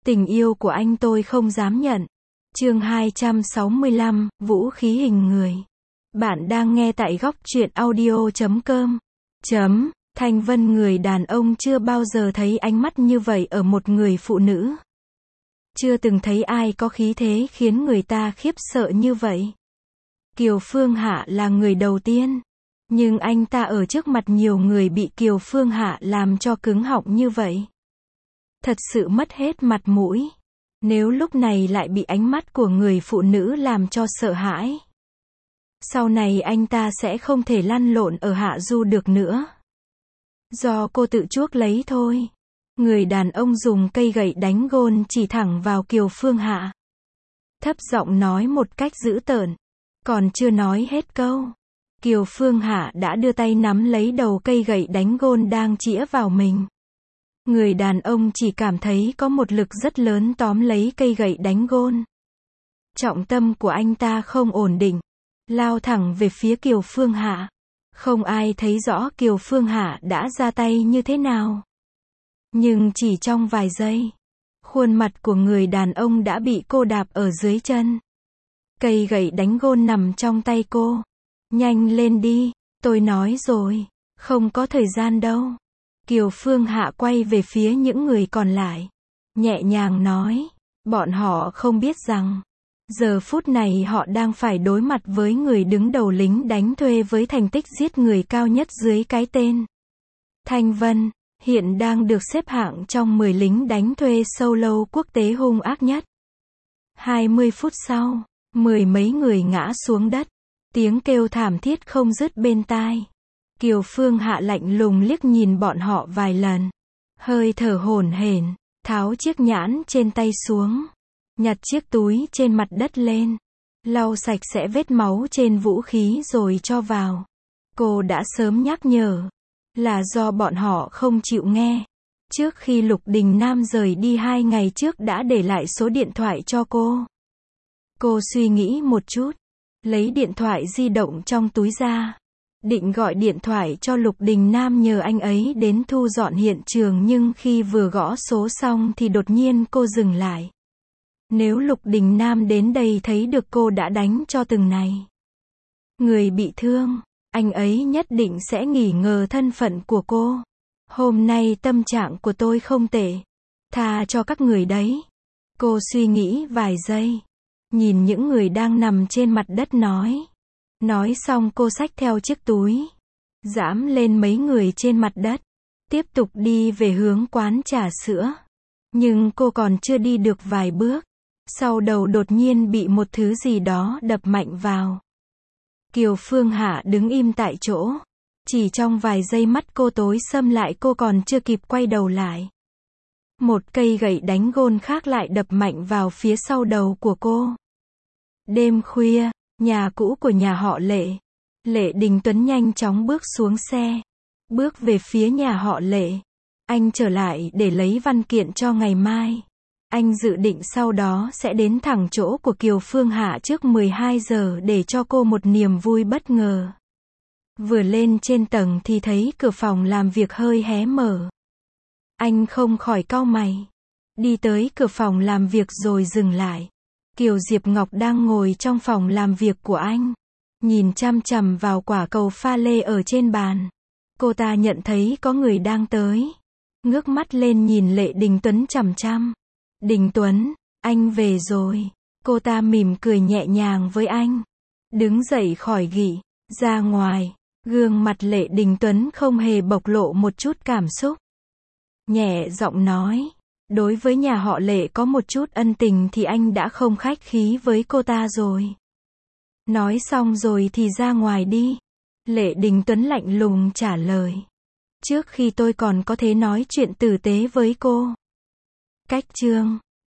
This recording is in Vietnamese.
Tình yêu của anh tôi không dám nhận. Chương 265, vũ khí hình người. Bạn đang nghe tại góc truyện audio.com. Thanh Vân, người đàn ông chưa bao giờ thấy ánh mắt như vậy ở một người phụ nữ. Chưa từng thấy ai có khí thế khiến người ta khiếp sợ như vậy. Kiều Phương Hạ là người đầu tiên. Nhưng anh ta ở trước mặt nhiều người bị Kiều Phương Hạ làm cho cứng họng như vậy. Thật sự mất hết mặt mũi. Nếu lúc này lại bị ánh mắt của người phụ nữ làm cho sợ hãi, sau này anh ta sẽ không thể lăn lộn ở Hạ Du được nữa. Do cô tự chuốc lấy thôi. Người đàn ông dùng cây gậy đánh gôn chỉ thẳng vào Kiều Phương Hạ. Thấp giọng nói một cách dữ tợn. Còn chưa nói hết câu, Kiều Phương Hạ đã đưa tay nắm lấy đầu cây gậy đánh gôn đang chĩa vào mình. Người đàn ông chỉ cảm thấy có một lực rất lớn tóm lấy cây gậy đánh gôn. Trọng tâm của anh ta không ổn định, lao thẳng về phía Kiều Phương Hạ. Không ai thấy rõ Kiều Phương Hạ đã ra tay như thế nào. Nhưng chỉ trong vài giây, khuôn mặt của người đàn ông đã bị cô đạp ở dưới chân. Cây gậy đánh gôn nằm trong tay cô. Nhanh lên đi, tôi nói rồi, không có thời gian đâu. Kiều Phương Hạ quay về phía những người còn lại, nhẹ nhàng nói, bọn họ không biết rằng, giờ phút này họ đang phải đối mặt với người đứng đầu lính đánh thuê với thành tích giết người cao nhất dưới cái tên Thanh Vân, hiện đang được xếp hạng trong 10 lính đánh thuê solo quốc tế hung ác nhất. 20 phút sau, 10 mấy người ngã xuống đất, tiếng kêu thảm thiết không dứt bên tai. Kiều Phương Hạ lạnh lùng liếc nhìn bọn họ vài lần, hơi thở hổn hển, tháo chiếc nhãn trên tay xuống, nhặt chiếc túi trên mặt đất lên, lau sạch sẽ vết máu trên vũ khí rồi cho vào. Cô đã sớm nhắc nhở, là do bọn họ không chịu nghe. Trước khi Lục Đình Nam rời đi 2 ngày trước đã để lại số điện thoại cho cô. Cô suy nghĩ một chút, lấy điện thoại di động trong túi ra, định gọi điện thoại cho Lục Đình Nam nhờ anh ấy đến thu dọn hiện trường, nhưng khi vừa gõ số xong thì đột nhiên cô dừng lại. Nếu Lục Đình Nam đến đây thấy được cô đã đánh cho từng này người bị thương, anh ấy nhất định sẽ nghi ngờ thân phận của cô. Hôm nay tâm trạng của tôi không tệ, tha cho các người đấy. Cô suy nghĩ vài giây, nhìn những người đang nằm trên mặt đất nói. Nói xong cô xách theo chiếc túi, dẫm lên mấy người trên mặt đất, tiếp tục đi về hướng quán trà sữa. Nhưng cô còn chưa đi được vài bước, sau đầu đột nhiên bị một thứ gì đó đập mạnh vào. Kiều Phương Hạ đứng im tại chỗ. Chỉ trong vài giây mắt cô tối sầm lại, cô còn chưa kịp quay đầu lại, một cây gậy đánh gôn khác lại đập mạnh vào phía sau đầu của cô. Đêm khuya, nhà cũ của nhà họ Lệ. Lệ Đình Tuấn nhanh chóng bước xuống xe, bước về phía nhà họ Lệ. Anh trở lại để lấy văn kiện cho ngày mai. Anh dự định sau đó sẽ đến thẳng chỗ của Kiều Phương Hạ trước 12 giờ để cho cô một niềm vui bất ngờ. Vừa lên trên tầng thì thấy cửa phòng làm việc hơi hé mở. Anh không khỏi cau mày, đi tới cửa phòng làm việc rồi dừng lại. Kiều Diệp Ngọc đang ngồi trong phòng làm việc của anh, nhìn chằm chằm vào quả cầu pha lê ở trên bàn. Cô ta nhận thấy có người đang tới, ngước mắt lên nhìn Lệ Đình Tuấn chằm chằm. Đình Tuấn, anh về rồi. Cô ta mỉm cười nhẹ nhàng với anh, đứng dậy khỏi ghị, ra ngoài. Gương mặt Lệ Đình Tuấn không hề bộc lộ một chút cảm xúc, nhẹ giọng nói, đối với nhà họ Lệ có một chút ân tình thì anh đã không khách khí với cô ta rồi. Nói xong rồi thì ra ngoài đi. Lệ Đình Tuấn lạnh lùng trả lời, trước khi tôi còn có thể nói chuyện tử tế với cô. Cách chương